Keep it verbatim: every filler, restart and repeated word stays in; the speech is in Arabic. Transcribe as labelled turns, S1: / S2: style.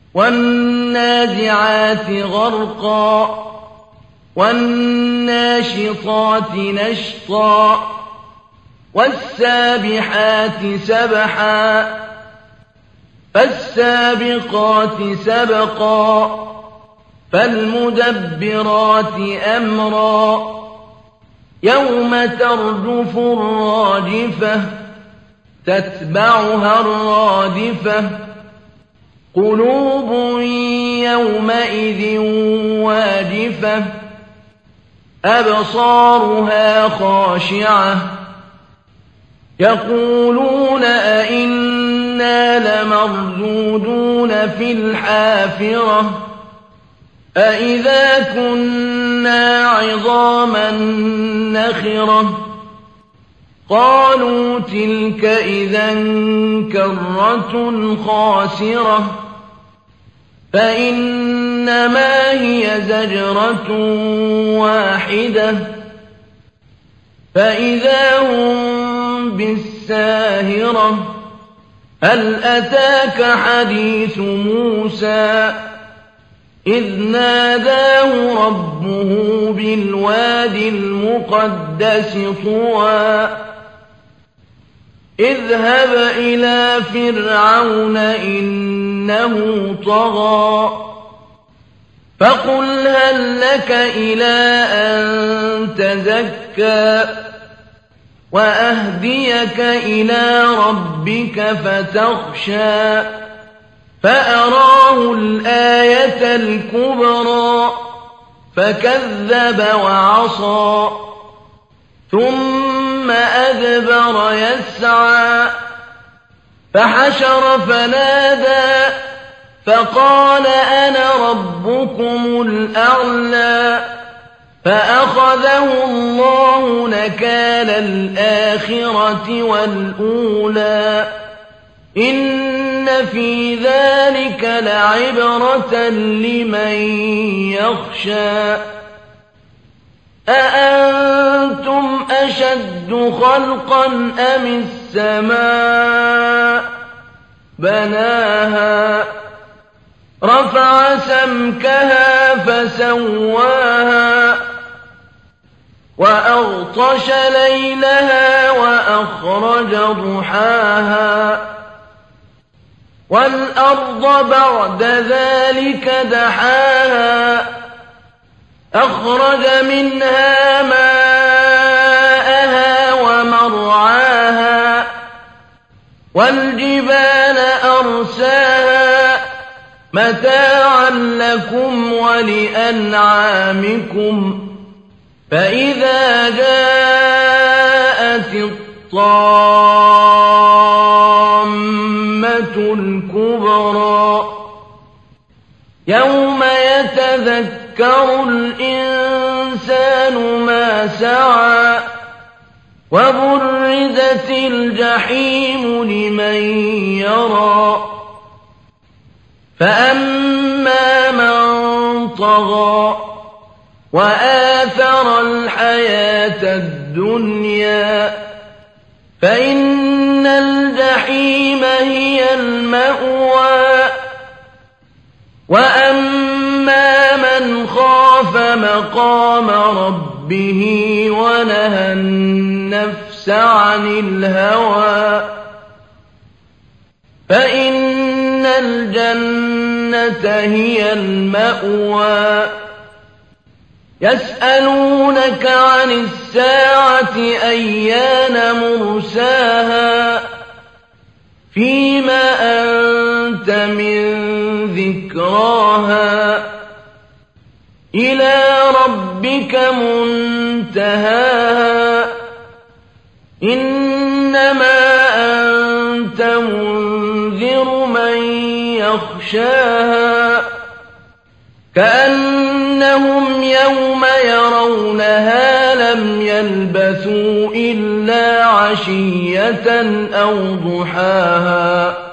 S1: وَالنَّازِعَاتِ غَرْقًا وَالنَّاشِطَاتِ نَشْطًا وَالسَّابِحَاتِ سَبْحًا فَالسَّابِقَاتِ سَبْقًا فَالْمُدَبِّرَاتِ أَمْرًا يَوْمَ تَرْجُفُ الرَّاجِفَةُ تَتْبَعُهَا الرَّادِفَةُ قُلُوبٌ يَوْمَئِذٍ وَاجِفَةٌ أَبْصَارُهَا خَاشِعَةٌ يَقُولُونَ أَإِنَّا لَمَرْدُودُونَ فِي الْحَافِرَةِ أَإِذَا كُنَّا عِظَامًا نَخِرَةً قَالُوا تِلْكَ إِذًا كَرَّةٌ خَاسِرَةٌ فَإِنَّمَا هِيَ زَجْرَةٌ وَاحِدَةٌ فَإِذَا هُم بِالسَّاهِرَةِ هَلْ أَتَاكَ حَدِيثُ مُوسَىٰ إِذْ نَادَاهُ رَبُّهُ بِالْوَادِ الْمُقَدَّسِ طُوًى اذْهَبْ إِلَىٰ فِرْعَوْنَ إِنَّهُ طَغَىٰ فَقُلْ هَل لَّكَ إِلَىٰ أَن تَزَكَّىٰ وَأَهْدِيَكَ إِلَىٰ رَبِّكَ فَتَخْشَىٰ فَأَرَاهُ الْآيَةَ الْكُبْرَىٰ فَكَذَّبَ وَعَصَىٰ ثُمَّ أَدْبَرَ يَسْعَىٰ فَحَشَرَ فَنَادَىٰ فَقَالَ أَنَا رَبُّكُمُ الْأَعْلَىٰ فَأَخَذَهُ اللَّهُ نَكَالَ الْآخِرَةِ وَالْأُولَىٰ إِنَّ فِي ذَٰلِكَ لَعِبْرَةً لِّمَن يَخْشَىٰ أَأَنتُمْ أَشَدُّ خَلْقًا أَمِ السَّمَاءُ بَنَاهَا رَفَعَ سَمْكَهَا فَسَوَّاهَا وَأَغْطَشَ لَيْلَهَا وَأَخْرَجَ ضُحَاهَا وَالْأَرْضَ بَعْدَ ذَٰلِكَ دَحَاهَا أَخْرَجَ مِنْهَا مَاءَهَا وَمَرْعَاهَا وَالْجِبَالَ أَرْسَاهَا مَتَاعًا لَّكُمْ وَلِأَنْعَامِكُمْ فَإِذَا جَاءَتِ الطَّامَّةُ الْكُبْرَىٰ يَوْمَ يَتَذَكَّرُ الْإِنسَانُ مَا سَعَىٰ وَبُرِّزَتِ الْجَحِيمُ لِمَن يَرَىٰ فَأَمَّا مَن طَغَىٰ وَآثَرَ الْحَيَاةَ الدُّنْيَا فَإِنَّ الْجَحِيمَ هِيَ الْمَأْوَىٰ وَأَمَّا مَنْ خَافَ مَقَامَ رَبِّهِ وَنَهَى النَّفْسَ عَنِ الْهَوَىٰ فَإِنَّ الْجَنَّةَ هِيَ الْمَأْوَىٰ يَسْأَلُونَكَ عَنِ السَّاعَةِ أَيَّانَ مُرْسَاهَا فِيمَ أَنتَ مِن ذِكْرَاهَا إِلَىٰ رَبِّكَ مُنتَهَاهَا إِنَّمَا أَنتَ مُنذِرُ مَن يَخْشَاهَا كَأَنَّهُمْ يَوْمَ يَرَوْنَهَا لَمْ يَلْبَثُوا إِلَّا عَشِيَّةً أَوْ ضُحَاهَا